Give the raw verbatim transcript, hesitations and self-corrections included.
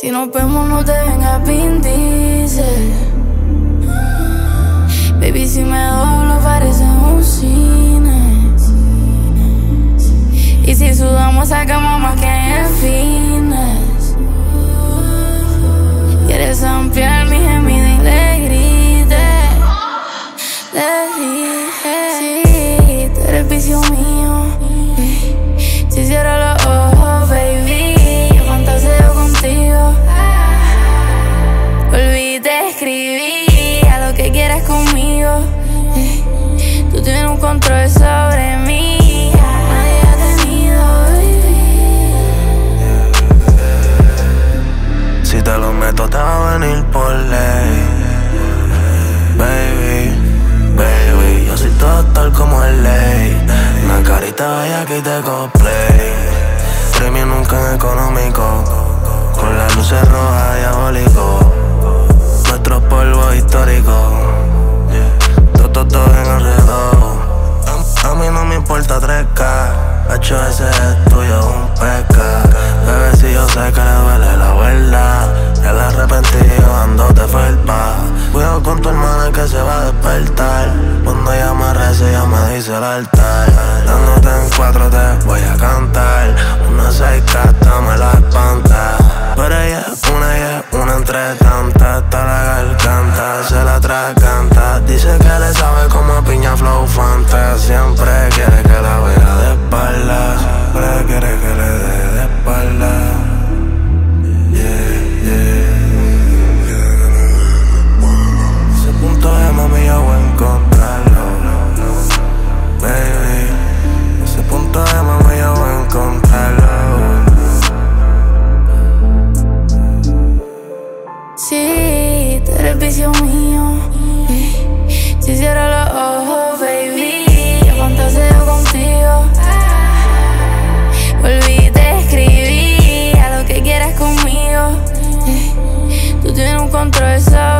Si nos vemos no te vengas Vin Diesel. Baby, si me doblo parece un cine. Y si sudamos sacamos más que en fines. Quieres ampliar mi gemido y le grité. Le dije, sí, tú eres vicio mío. Si cierro los ojos, baby, yo fantaseo contigo. Volví, te escribí a lo que quieras conmigo. Tú tienes un control sobre mí. Nadie ha tenido, baby. Si te lo meto te va a venir por ley. Baby, baby, yo soy todo tal como el ley. Una carita bella que te cosplay. Premio nunca en económico. Con las luces rojas diabólico. Nuestros polvos históricos. Todo, todo, todo en alrededor. A, a mí no me importa tres K. Hecho ese es tuyo, un pesca. Bebé, si yo sé que le duele la verdad. El arrepentido ando de felpa. Cuidado con tu hermana que se va a despertar. Cuando ella me reza, ella me dice el altar. Dándote en cuatro te voy a cantar. Una seis casta me la espanta. Pero ella es una, ella es una entre tantas. Hasta la garganta se la atraganta. Dice que le sabe como a piña flow fanta. Siempre quiere que la vea de espaldas. Siempre quiere que le dé de espaldas. Yeah, yeah. Ese punto de mami yo voy a encontrarlo. Baby, ese punto de mami yo voy a encontrarlo. Sí, tú eres vicio mío. Si cierro los ojos, baby, yo fantaseo contigo. Volví, te escribí a lo que quieras conmigo. Tú tienes un control sobre